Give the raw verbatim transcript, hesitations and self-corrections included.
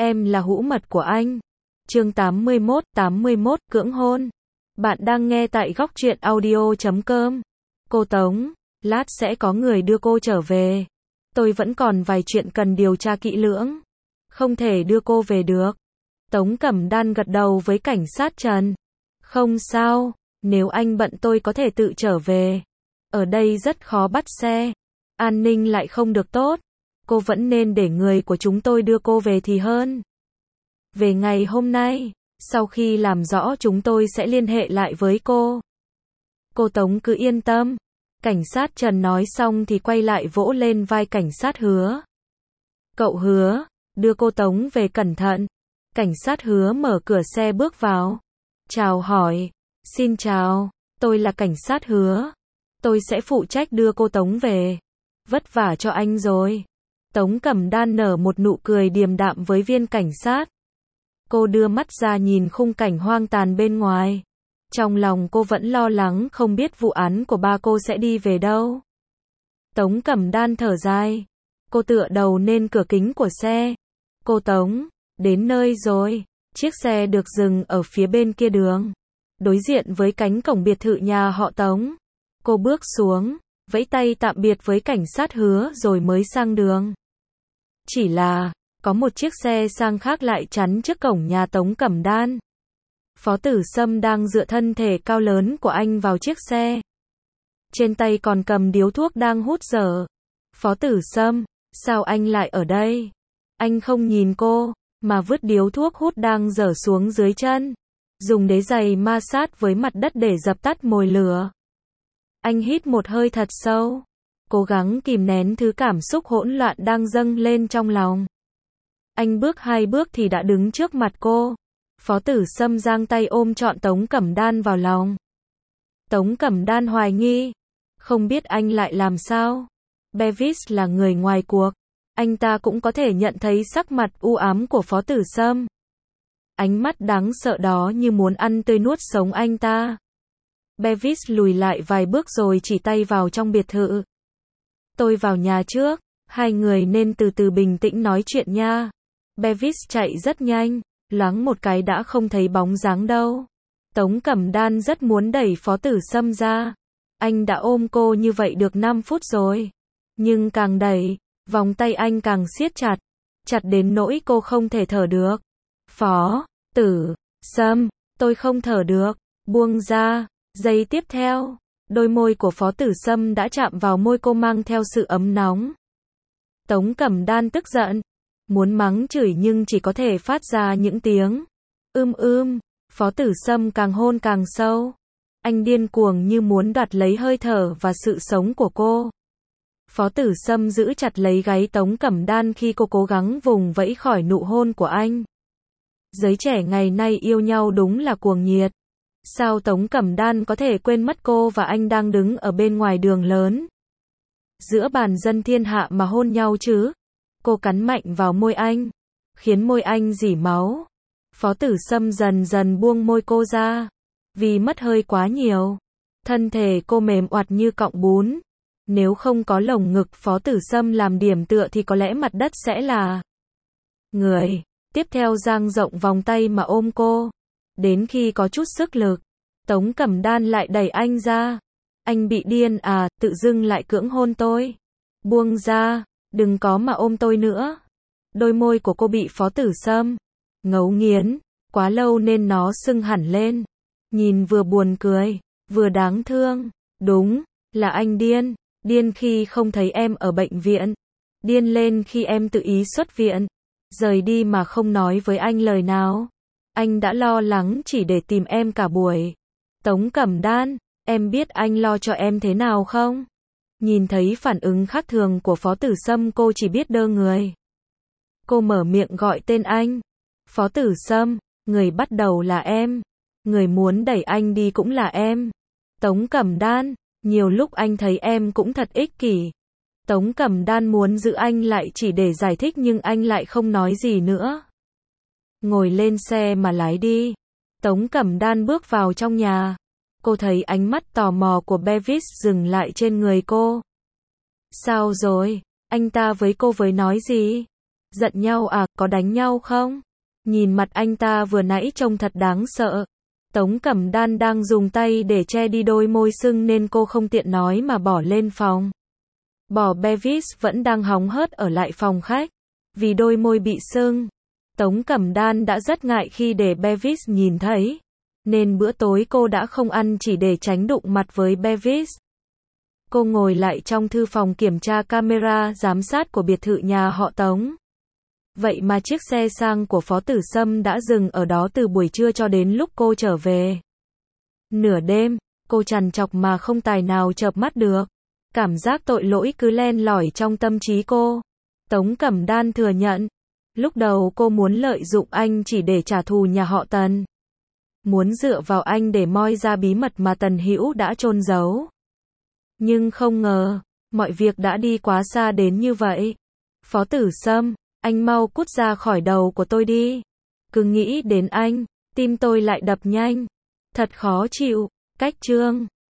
Em là hũ mật của anh. Chương tám mươi mốt, tám mươi mốt, cưỡng hôn. Bạn đang nghe tại góc truyện audio chấm com. Cô Tống, lát sẽ có người đưa cô trở về. Tôi vẫn còn vài chuyện cần điều tra kỹ lưỡng. Không thể đưa cô về được. Tống Cẩm Đan gật đầu với cảnh sát Trần. Không sao, nếu anh bận tôi có thể tự trở về. Ở đây rất khó bắt xe. An ninh lại không được tốt. Cô vẫn nên để người của chúng tôi đưa cô về thì hơn. Về ngày hôm nay, sau khi làm rõ chúng tôi sẽ liên hệ lại với cô. Cô Tống cứ yên tâm. Cảnh sát Trần nói xong thì quay lại vỗ lên vai cảnh sát Hứa. Cậu Hứa, đưa cô Tống về cẩn thận. Cảnh sát Hứa mở cửa xe bước vào. Chào hỏi. Xin chào, tôi là cảnh sát Hứa. Tôi sẽ phụ trách đưa cô Tống về. Vất vả cho anh rồi. Tống Cẩm Đan nở một nụ cười điềm đạm với viên cảnh sát. Cô đưa mắt ra nhìn khung cảnh hoang tàn bên ngoài. Trong lòng cô vẫn lo lắng không biết vụ án của ba cô sẽ đi về đâu. Tống Cẩm Đan thở dài. Cô tựa đầu lên cửa kính của xe. Cô Tống, đến nơi rồi. Chiếc xe được dừng ở phía bên kia đường. Đối diện với cánh cổng biệt thự nhà họ Tống. Cô bước xuống, vẫy tay tạm biệt với cảnh sát Hứa rồi mới sang đường. Chỉ là, có một chiếc xe sang khác lại chắn trước cổng nhà Tống Cẩm Đan. Phó Tử Sâm đang dựa thân thể cao lớn của anh vào chiếc xe. Trên tay còn cầm điếu thuốc đang hút dở. Phó Tử Sâm, sao anh lại ở đây? Anh không nhìn cô, mà vứt điếu thuốc hút đang dở xuống dưới chân. Dùng đế giày ma sát với mặt đất để dập tắt mồi lửa. Anh hít một hơi thật sâu. Cố gắng kìm nén thứ cảm xúc hỗn loạn đang dâng lên trong lòng. Anh bước hai bước thì đã đứng trước mặt cô. Phó Tử Sâm giang tay ôm trọn Tống Cẩm Đan vào lòng. Tống Cẩm Đan hoài nghi. Không biết anh lại làm sao. Bevis là người ngoài cuộc. Anh ta cũng có thể nhận thấy sắc mặt u ám của Phó Tử Sâm. Ánh mắt đáng sợ đó như muốn ăn tươi nuốt sống anh ta. Bevis lùi lại vài bước rồi chỉ tay vào trong biệt thự. Tôi vào nhà trước, hai người nên từ từ bình tĩnh nói chuyện nha. Bevis chạy rất nhanh, loáng một cái đã không thấy bóng dáng đâu. Tống Cẩm Đan rất muốn đẩy Phó Tử Sâm ra. Anh đã ôm cô như vậy được năm phút rồi. Nhưng càng đẩy, vòng tay anh càng siết chặt. Chặt đến nỗi cô không thể thở được. Phó Tử Sâm, tôi không thở được. Buông ra. Giây tiếp theo, đôi môi của Phó Tử Sâm đã chạm vào môi cô mang theo sự ấm nóng. Tống Cẩm Đan tức giận, muốn mắng chửi nhưng chỉ có thể phát ra những tiếng ưm ưm. Phó Tử Sâm càng hôn càng sâu. Anh điên cuồng như muốn đoạt lấy hơi thở và sự sống của cô. Phó Tử Sâm giữ chặt lấy gáy Tống Cẩm Đan khi cô cố gắng vùng vẫy khỏi nụ hôn của anh. Giới trẻ ngày nay yêu nhau đúng là cuồng nhiệt. Sao Tống Cẩm Đan có thể quên mất cô và anh đang đứng ở bên ngoài đường lớn, giữa bàn dân thiên hạ mà hôn nhau chứ? Cô cắn mạnh vào môi anh, khiến môi anh rỉ máu. Phó Tử Sâm dần dần buông môi cô ra, vì mất hơi quá nhiều. Thân thể cô mềm oặt như cọng bún. Nếu không có lồng ngực Phó Tử Sâm làm điểm tựa thì có lẽ mặt đất sẽ là người. Tiếp theo dang rộng vòng tay mà ôm cô. Đến khi có chút sức lực, Tống Cẩm Đan lại đẩy anh ra. Anh bị điên à, tự dưng lại cưỡng hôn tôi. Buông ra, đừng có mà ôm tôi nữa. Đôi môi của cô bị Phó Tử Sâm ngấu nghiến, quá lâu nên nó sưng hẳn lên. Nhìn vừa buồn cười, vừa đáng thương. Đúng, là anh điên. Điên khi không thấy em ở bệnh viện. Điên lên khi em tự ý xuất viện. Rời đi mà không nói với anh lời nào. Anh đã lo lắng chỉ để tìm em cả buổi. Tống Cẩm Đan, em biết anh lo cho em thế nào không? Nhìn thấy phản ứng khác thường của Phó Tử Sâm cô chỉ biết đơ người. Cô mở miệng gọi tên anh. Phó Tử Sâm, người bắt đầu là em. Người muốn đẩy anh đi cũng là em. Tống Cẩm Đan, nhiều lúc anh thấy em cũng thật ích kỷ. Tống Cẩm Đan muốn giữ anh lại chỉ để giải thích nhưng anh lại không nói gì nữa. Ngồi lên xe mà lái đi. Tống Cẩm Đan bước vào trong nhà. Cô thấy ánh mắt tò mò của Bevis dừng lại trên người cô. Sao rồi? Anh ta với cô với nói gì? Giận nhau à, có đánh nhau không? Nhìn mặt anh ta vừa nãy trông thật đáng sợ. Tống Cẩm Đan đang dùng tay để che đi đôi môi sưng nên cô không tiện nói mà bỏ lên phòng. Bỏ Bevis vẫn đang hóng hớt ở lại phòng khách. Vì đôi môi bị sưng, Tống Cẩm Đan đã rất ngại khi để Bevis nhìn thấy. Nên bữa tối cô đã không ăn chỉ để tránh đụng mặt với Bevis. Cô ngồi lại trong thư phòng kiểm tra camera giám sát của biệt thự nhà họ Tống. Vậy mà chiếc xe sang của Phó Tử Sâm đã dừng ở đó từ buổi trưa cho đến lúc cô trở về. Nửa đêm, cô trằn trọc mà không tài nào chợp mắt được. Cảm giác tội lỗi cứ len lỏi trong tâm trí cô. Tống Cẩm Đan thừa nhận. Lúc đầu cô muốn lợi dụng anh chỉ để trả thù nhà họ Tần. Muốn dựa vào anh để moi ra bí mật mà Tần Hữu đã chôn giấu. Nhưng không ngờ, mọi việc đã đi quá xa đến như vậy. Phó Tử Sâm, anh mau cút ra khỏi đầu của tôi đi. Cứ nghĩ đến anh, tim tôi lại đập nhanh. Thật khó chịu. Cách chương